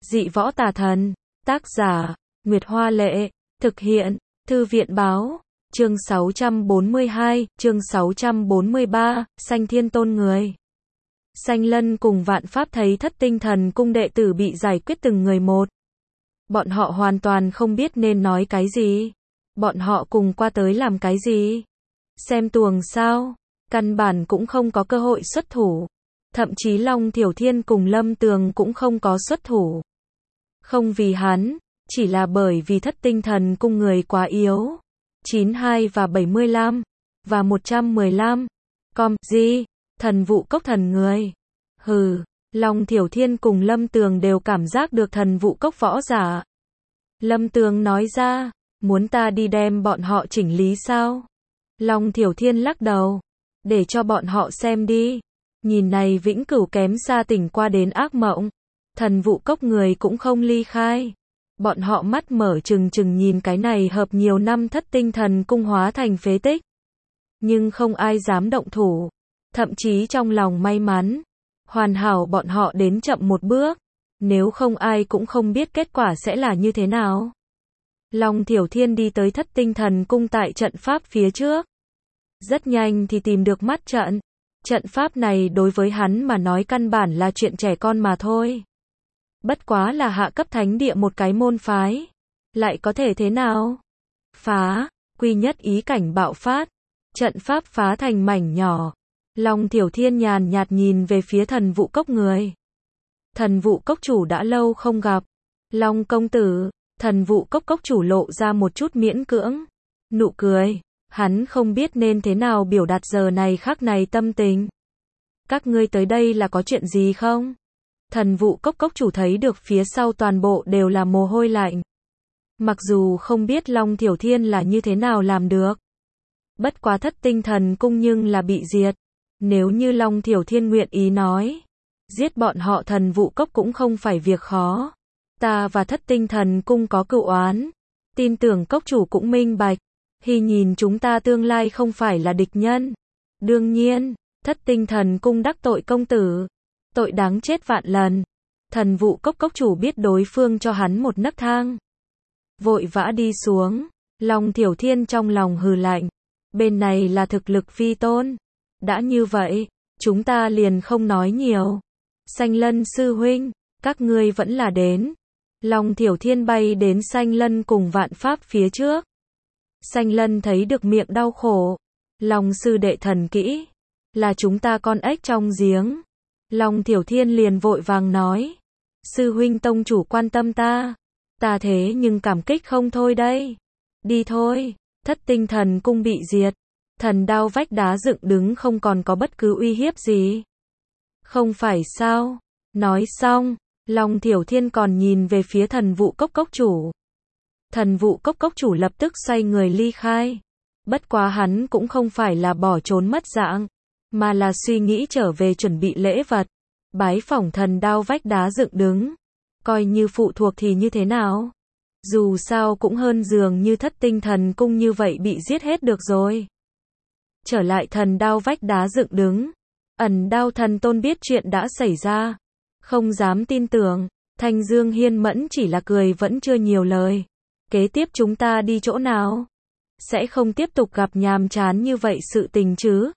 Dị võ tà thần. Tác giả, Nguyệt Hoa Lệ. Thực hiện, Thư viện Báo. Chương 642, chương 643, Sanh Thiên Tôn người. Sanh Lân cùng Vạn Pháp thấy Thất Tinh Thần cung đệ tử bị giải quyết từng người một. Bọn họ hoàn toàn không biết nên nói cái gì. Bọn họ cùng qua tới làm cái gì? Xem tuồng sao? Căn bản cũng không có cơ hội xuất thủ. Thậm chí Long Thiểu Thiên cùng Lâm Tường cũng không có xuất thủ. Không vì hắn, chỉ là bởi vì Thất Tinh Thần cung người quá yếu. 92 và 75, và 115. Gì? Thần vụ cốc thần người. Hừ, Long Thiểu Thiên cùng Lâm Tường đều cảm giác được thần vụ cốc võ giả. Lâm Tường nói ra, muốn ta đi đem bọn họ chỉnh lý sao? Long Thiểu Thiên lắc đầu, để cho bọn họ xem đi. Nhìn này vĩnh cửu kém xa tỉnh qua đến ác mộng. Thần vụ cốc người cũng không ly khai. Bọn họ mắt mở trừng trừng nhìn cái này hợp nhiều năm Thất Tinh Thần cung hóa thành phế tích. Nhưng không ai dám động thủ. Thậm chí trong lòng may mắn. Hoàn hảo bọn họ đến chậm một bước. Nếu không ai cũng không biết kết quả sẽ là như thế nào. Long Thiểu Thiên đi tới Thất Tinh Thần cung tại trận pháp phía trước. Rất nhanh thì tìm được mắt trận. Trận pháp này đối với hắn mà nói căn bản là chuyện trẻ con mà thôi. Bất quá là hạ cấp thánh địa một cái môn phái. Lại có thể thế nào? Phá, quy nhất ý cảnh bạo phát. Trận pháp phá thành mảnh nhỏ. Long Thiểu Thiên nhàn nhạt nhìn về phía thần vụ cốc người. Thần vụ cốc chủ đã lâu không gặp. Long công tử, thần vụ cốc chủ lộ ra một chút miễn cưỡng. Nụ cười, hắn không biết nên thế nào biểu đạt giờ này khắc này tâm tình. Các ngươi tới đây là có chuyện gì không? Thần vụ cốc chủ thấy được phía sau toàn bộ đều là mồ hôi lạnh. Mặc dù không biết Long Thiểu Thiên là như thế nào làm được. Bất quá Thất Tinh Thần cung nhưng là bị diệt. Nếu như Long Thiểu Thiên nguyện ý nói, giết bọn họ thần vụ cốc cũng không phải việc khó. Ta và Thất Tinh Thần cung có cựu oán. Tin tưởng cốc chủ cũng minh bạch. Khi nhìn chúng ta tương lai không phải là địch nhân. Đương nhiên, Thất Tinh Thần cung đắc tội công tử. Tội đáng chết vạn lần. Thần vụ cốc chủ biết đối phương cho hắn một nấc thang. Vội vã đi xuống. Long Thiểu Thiên trong lòng hừ lạnh. Bên này là thực lực phi tôn. Đã như vậy, chúng ta liền không nói nhiều. Sanh Lân sư huynh, các ngươi vẫn là đến. Long Thiểu Thiên bay đến Sanh Lân cùng Vạn Pháp phía trước. Sanh Lân thấy được miệng đau khổ. Long sư đệ thần kỹ. Là chúng ta con ếch trong giếng. Long Thiểu Thiên liền vội vàng nói. Sư huynh tông chủ quan tâm ta. Ta thế nhưng cảm kích không thôi đây. Đi thôi, Thất Tinh Thần cung bị diệt. Thần đao vách đá dựng đứng không còn có bất cứ uy hiếp gì. Không phải sao? Nói xong, Long Thiểu Thiên còn nhìn về phía thần vụ cốc chủ. Thần vụ cốc chủ lập tức xoay người ly khai. Bất quá hắn cũng không phải là bỏ trốn mất dạng, mà là suy nghĩ trở về chuẩn bị lễ vật. Bái phỏng thần đao vách đá dựng đứng. Coi như phụ thuộc thì như thế nào? Dù sao cũng hơn dường như Thất Tinh Thần cung như vậy bị giết hết được rồi. Trở lại thần đao vách đá dựng đứng. Ẩn đao thần tôn biết chuyện đã xảy ra. Không dám tin tưởng. Thanh Dương Hiên Mẫn chỉ là cười vẫn chưa nhiều lời. Kế tiếp chúng ta đi chỗ nào? Sẽ không tiếp tục gặp nhàm chán như vậy sự tình chứ?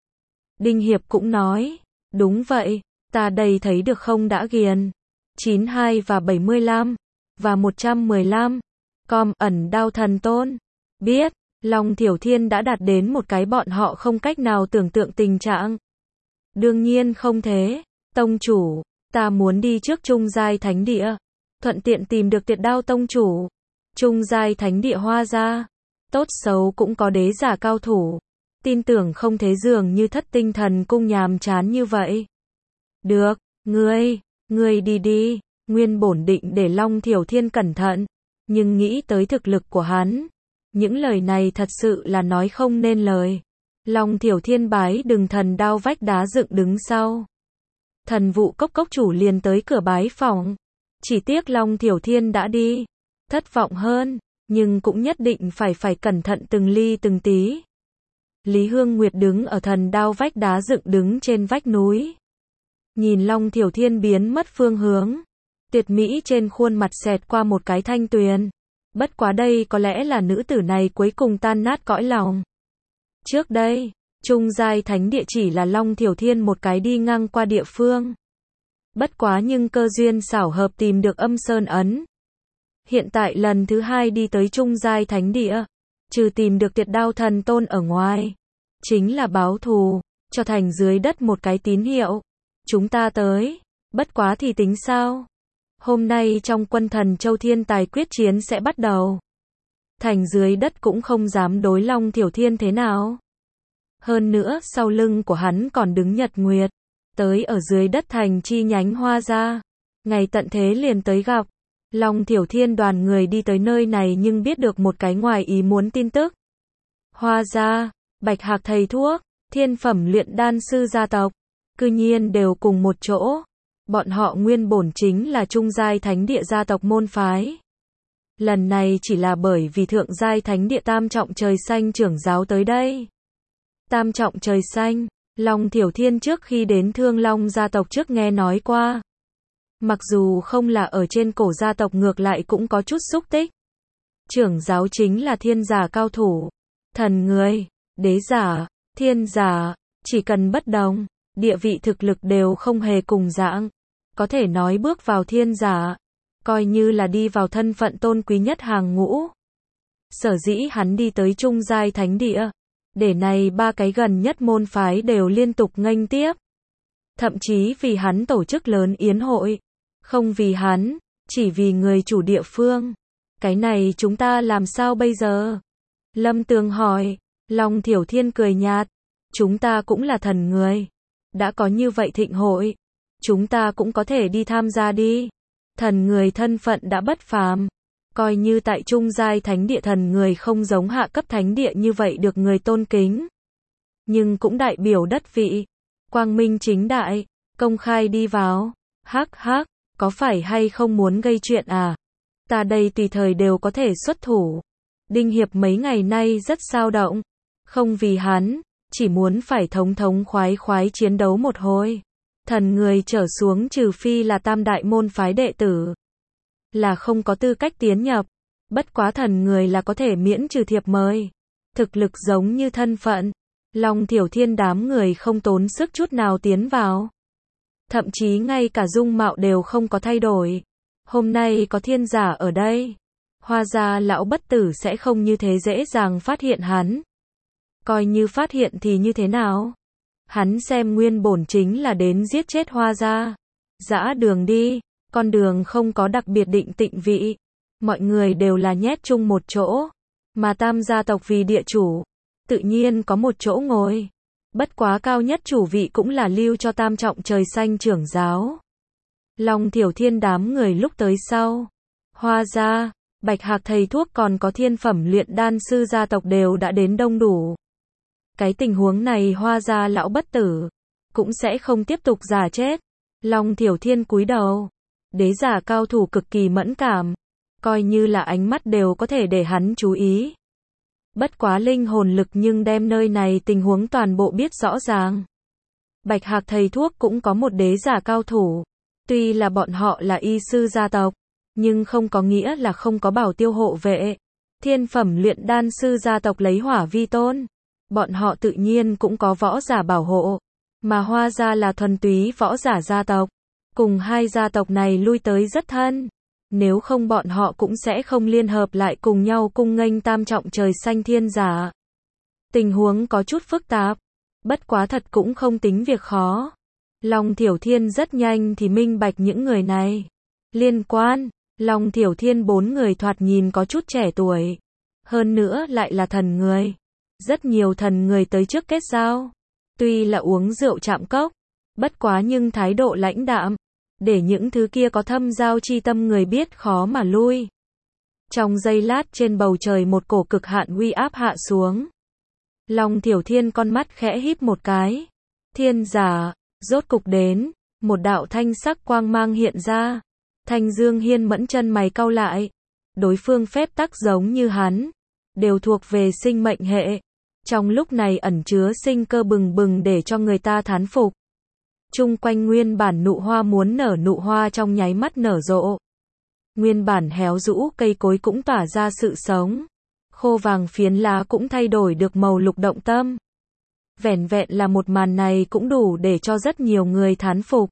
Đinh Hiệp cũng nói. Đúng vậy, ta đây thấy được không đã ghiền. 92 và 75, và 115. Ẩn đao thần tôn. Biết, Long Thiểu Thiên đã đạt đến một cái bọn họ không cách nào tưởng tượng tình trạng. Đương nhiên không thế. Tông chủ, ta muốn đi trước Trung Giai Thánh Địa. Thuận tiện tìm được Tiệt Đao tông chủ. Trung Giai Thánh Địa Hoa ra. Tốt xấu cũng có đế giả cao thủ. Tin tưởng không thế dường như Thất Tinh Thần cung nhàm chán như vậy. Được, ngươi đi. Nguyên bổn định để Long Thiểu Thiên cẩn thận. Nhưng nghĩ tới thực lực của hắn. Những lời này thật sự là nói không nên lời. Long Thiểu Thiên bái đừng thần đao vách đá dựng đứng sau. Thần vụ cốc chủ liền tới cửa bái phỏng. Chỉ tiếc Long Thiểu Thiên đã đi. Thất vọng hơn, nhưng cũng nhất định phải cẩn thận từng ly từng tí. Lý Hương Nguyệt đứng ở thần đao vách đá dựng đứng trên vách núi. Nhìn Long Thiểu Thiên biến mất phương hướng. tuyệt mỹ trên khuôn mặt xẹt qua một cái thanh tuyền. Bất quá đây có lẽ là nữ tử này cuối cùng tan nát cõi lòng. Trước đây, Trung Giai Thánh Địa chỉ là Long Thiểu Thiên một cái đi ngang qua địa phương. Bất quá nhưng cơ duyên xảo hợp tìm được Âm Sơn Ấn. Hiện tại lần thứ hai đi tới Trung Giai Thánh Địa, trừ tìm được Tiệt Đao Thần Tôn ở ngoài, chính là báo thù, cho thành dưới đất một cái tín hiệu. Chúng ta tới, bất quá thì tính sao? Hôm nay trong quân Thần Châu Thiên Tài quyết chiến sẽ bắt đầu. Thành dưới đất cũng không dám đối Long Thiểu Thiên thế nào. Hơn nữa, sau lưng của hắn còn đứng Nhật Nguyệt. Tới ở dưới đất thành chi nhánh Hoa Gia. Ngày tận thế liền tới gặp. Long Thiểu Thiên đoàn người đi tới nơi này nhưng biết được một cái ngoài ý muốn tin tức. Hoa Gia, Bạch Hạc thầy thuốc, thiên phẩm luyện đan sư gia tộc, cư nhiên đều cùng một chỗ. Bọn họ nguyên bổn chính là Trung Giai Thánh Địa gia tộc môn phái. Lần này chỉ là bởi vì Thượng Giai Thánh Địa Tam Trọng Trời Xanh trưởng giáo tới đây. Tam Trọng Trời Xanh, Long Thiểu Thiên trước khi đến Thương Long gia tộc trước nghe nói qua. Mặc dù không là ở trên cổ gia tộc ngược lại cũng có chút xúc tích. Trưởng giáo chính là thiên giả cao thủ, thần người, đế giả, thiên giả, chỉ cần bất đồng, địa vị thực lực đều không hề cùng dạng. Có thể nói bước vào thiên giả, coi như là đi vào thân phận tôn quý nhất hàng ngũ. Sở dĩ hắn đi tới Trung Giai Thánh Địa, để này ba cái gần nhất môn phái đều liên tục nghênh tiếp. Thậm chí vì hắn tổ chức lớn yến hội. Không vì hắn, chỉ vì người chủ địa phương. Cái này chúng ta làm sao bây giờ? Lâm Tường hỏi. Long Thiểu Thiên cười nhạt. Chúng ta cũng là thần người. Đã có như vậy thịnh hội, chúng ta cũng có thể đi tham gia đi. Thần người thân phận đã bất phàm. Coi như tại Trung Giai Thánh Địa thần người không giống hạ cấp thánh địa như vậy được người tôn kính. Nhưng cũng đại biểu đất vị. Quang minh chính đại, công khai đi vào. Hắc hắc, có phải hay không muốn gây chuyện à? Ta đây tùy thời đều có thể xuất thủ. Đinh Hiệp mấy ngày nay rất sao động. Không vì hắn, chỉ muốn phải thống khoái khoái chiến đấu một hồi. Thần người trở xuống trừ phi là tam đại môn phái đệ tử, là không có tư cách tiến nhập. Bất quá thần người là có thể miễn trừ thiệp mời. Thực lực giống như thân phận. Long Thiểu Thiên đám người không tốn sức chút nào tiến vào. Thậm chí ngay cả dung mạo đều không có thay đổi. Hôm nay có thiên giả ở đây. Hoa Gia lão bất tử sẽ không như thế dễ dàng phát hiện hắn. Coi như phát hiện thì như thế nào? Hắn xem nguyên bổn chính là đến giết chết Hoa Gia. Dã đường đi, con đường không có đặc biệt định tịnh vị. Mọi người đều là nhét chung một chỗ. Mà tam gia tộc vì địa chủ, tự nhiên có một chỗ ngồi. Bất quá cao nhất chủ vị cũng là lưu cho Tam Trọng Trời Xanh trưởng giáo. Long Thiểu Thiên đám người lúc tới sau. Hoa Gia, Bạch Hạc thầy thuốc còn có thiên phẩm luyện đan sư gia tộc đều đã đến đông đủ. Cái tình huống này Hoa Gia lão bất tử cũng sẽ không tiếp tục giả chết. Long Thiểu Thiên cúi đầu. Đế giả cao thủ cực kỳ mẫn cảm. Coi như là ánh mắt đều có thể để hắn chú ý. Bất quá linh hồn lực nhưng đem nơi này tình huống toàn bộ biết rõ ràng. Bạch Hạc thầy thuốc cũng có một đế giả cao thủ. Tuy là bọn họ là y sư gia tộc, nhưng không có nghĩa là không có bảo tiêu hộ vệ. Thiên phẩm luyện đan sư gia tộc lấy hỏa vi tôn. Bọn họ tự nhiên cũng có võ giả bảo hộ. Mà Hoa Gia là thuần túy võ giả gia tộc. Cùng hai gia tộc này lui tới rất thân. Nếu không bọn họ cũng sẽ không liên hợp lại cùng nhau cung nghênh Tam Trọng Trời Xanh thiên giả. Tình huống có chút phức tạp. Bất quá thật cũng không tính việc khó. Long Thiểu Thiên rất nhanh thì minh bạch những người này. Liên quan, Long Thiểu Thiên 4 người thoạt nhìn có chút trẻ tuổi. Hơn nữa lại là thần người. Rất nhiều thần người tới trước kết giao. Tuy là uống rượu chạm cốc. Bất quá nhưng thái độ lãnh đạm. Để những thứ kia có thâm giao chi tâm người biết khó mà lui. Trong giây lát trên bầu trời một cổ cực hạn uy áp hạ xuống. Long Thiểu Thiên con mắt khẽ híp một cái. Thiên giả, rốt cục đến. Một đạo thanh sắc quang mang hiện ra. Thanh Dương Hiên mẫn chân mày cau lại. Đối phương phép tắc giống như hắn. Đều thuộc về sinh mệnh hệ. Trong lúc này ẩn chứa sinh cơ bừng bừng để cho người ta thán phục. Chung quanh nguyên bản nụ hoa muốn nở nụ hoa trong nháy mắt nở rộ. Nguyên bản héo rũ cây cối cũng tỏa ra sự sống. Khô vàng phiến lá cũng thay đổi được màu lục động tâm. Vẻn vẹn là một màn này cũng đủ để cho rất nhiều người thán phục.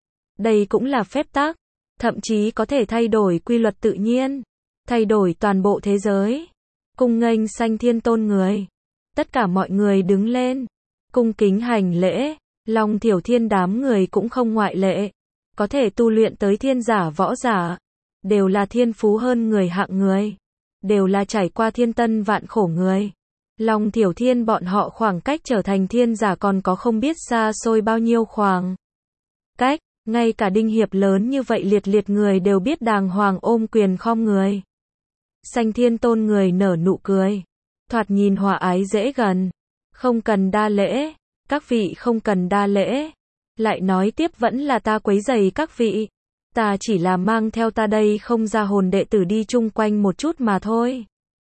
Đây cũng là phép tắc, thậm chí có thể thay đổi quy luật tự nhiên, thay đổi toàn bộ thế giới. Cung nghênh Sanh Thiên Tôn người. Tất cả mọi người đứng lên, cung kính hành lễ. Long Thiểu Thiên đám người cũng không ngoại lệ. Có thể tu luyện tới thiên giả võ giả, đều là thiên phú hơn người hạng người, đều là trải qua thiên tân vạn khổ người. Long Thiểu Thiên bọn họ khoảng cách trở thành thiên giả còn có không biết xa xôi bao nhiêu khoảng cách, ngay cả Đinh Hiệp lớn như vậy liệt liệt người đều biết đàng hoàng ôm quyền khom người. Sanh Thiên Tôn người nở nụ cười, thoạt nhìn hòa ái dễ gần, không cần đa lễ, các vị không cần đa lễ. Lại nói tiếp vẫn là ta quấy rầy các vị, ta chỉ là mang theo ta đây không ra hồn đệ tử đi chung quanh một chút mà thôi.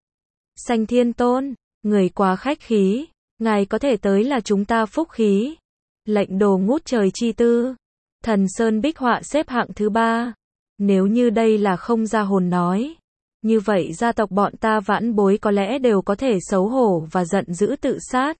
Sanh Thiên Tôn, người quá khách khí, ngài có thể tới là chúng ta phúc khí. Lệnh đồ ngút trời chi tư, Thần Sơn bích họa xếp hạng thứ 3. Nếu như đây là không ra hồn nói, như vậy gia tộc bọn ta vãn bối có lẽ đều có thể xấu hổ và giận dữ tự sát.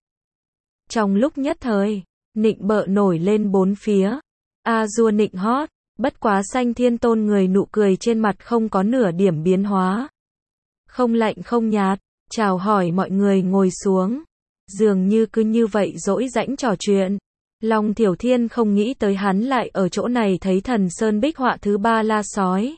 Trong lúc nhất thời, nịnh bợ nổi lên bốn phía. A dua nịnh hót, bất quá Sanh Thiên Tôn người nụ cười trên mặt không có nửa điểm biến hóa. Không lạnh không nhạt, chào hỏi mọi người ngồi xuống. Dường như cứ như vậy dỗi rãnh trò chuyện. Long Thiểu Thiên không nghĩ tới hắn lại ở chỗ này thấy Thần Sơn bích họa thứ 3 la sói.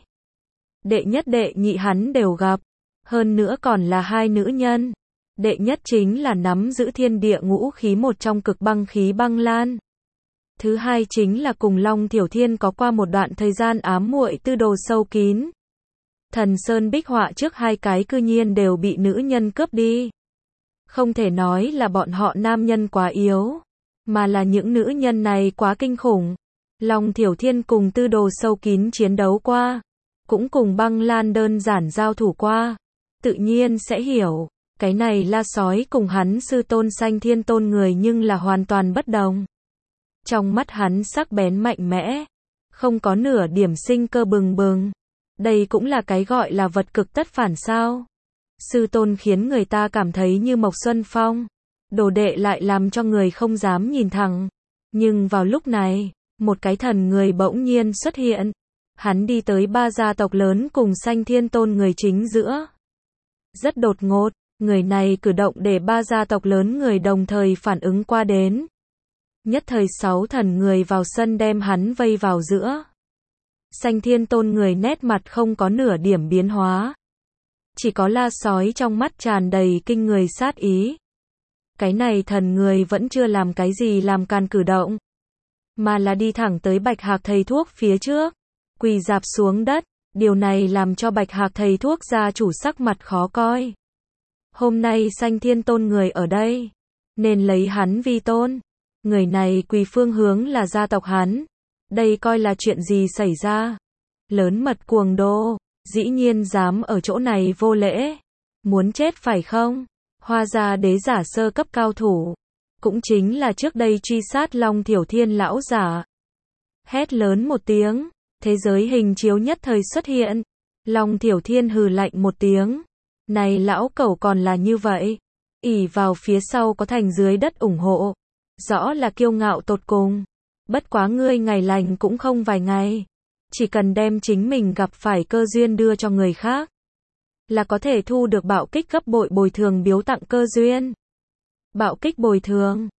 Đệ nhất đệ nhị hắn đều gặp. Hơn nữa còn là hai nữ nhân. Đệ nhất chính là nắm giữ thiên địa ngũ khí một trong cực băng khí băng lan. Thứ hai chính là cùng Long Thiểu Thiên có qua một đoạn thời gian ám muội tư đồ sâu kín. Thần Sơn bích họa trước hai cái cư nhiên đều bị nữ nhân cướp đi. Không thể nói là bọn họ nam nhân quá yếu, mà là những nữ nhân này quá kinh khủng. Long Thiểu Thiên cùng tư đồ sâu kín chiến đấu qua, cũng cùng băng lan đơn giản giao thủ qua. Tự nhiên sẽ hiểu, cái này la sói cùng hắn sư tôn Sanh Thiên Tôn người nhưng là hoàn toàn bất đồng. Trong mắt hắn sắc bén mạnh mẽ, không có nửa điểm sinh cơ bừng bừng. Đây cũng là cái gọi là vật cực tất phản sao. Sư tôn khiến người ta cảm thấy như Mộc Xuân Phong, đồ đệ lại làm cho người không dám nhìn thẳng. Nhưng vào lúc này, một cái thần người bỗng nhiên xuất hiện. Hắn đi tới ba gia tộc lớn cùng Sanh Thiên Tôn người chính giữa. Rất đột ngột, người này cử động để ba gia tộc lớn người đồng thời phản ứng qua đến. Nhất thời 6 thần người vào sân đem hắn vây vào giữa. Sanh Thiên Tôn người nét mặt không có nửa điểm biến hóa. Chỉ có la sói trong mắt tràn đầy kinh người sát ý. Cái này thần người vẫn chưa làm cái gì làm càn cử động, mà là đi thẳng tới Bạch Hạc thầy thuốc phía trước, quỳ rạp xuống đất. Điều này làm cho Bạch Hạc thầy thuốc gia chủ sắc mặt khó coi. Hôm nay Sanh Thiên Tôn người ở đây, nên lấy hắn vi tôn. Người này quỳ phương hướng là gia tộc hắn. Đây coi là chuyện gì xảy ra? Lớn mật cuồng đô, dĩ nhiên dám ở chỗ này vô lễ. Muốn chết phải không? Hoa gia đế giả sơ cấp cao thủ, cũng chính là trước đây truy sát Long Thiểu Thiên lão giả. Hét lớn một tiếng, thế giới hình chiếu nhất thời xuất hiện. Long Thiểu Thiên hừ lạnh một tiếng. Này lão cẩu còn là như vậy, ỷ vào phía sau có thành dưới đất ủng hộ, rõ là kiêu ngạo tột cùng. Bất quá ngươi ngày lành cũng không vài ngày, chỉ cần đem chính mình gặp phải cơ duyên đưa cho người khác, là có thể thu được bạo kích gấp bội bồi thường biếu tặng cơ duyên. Bạo kích bồi thường,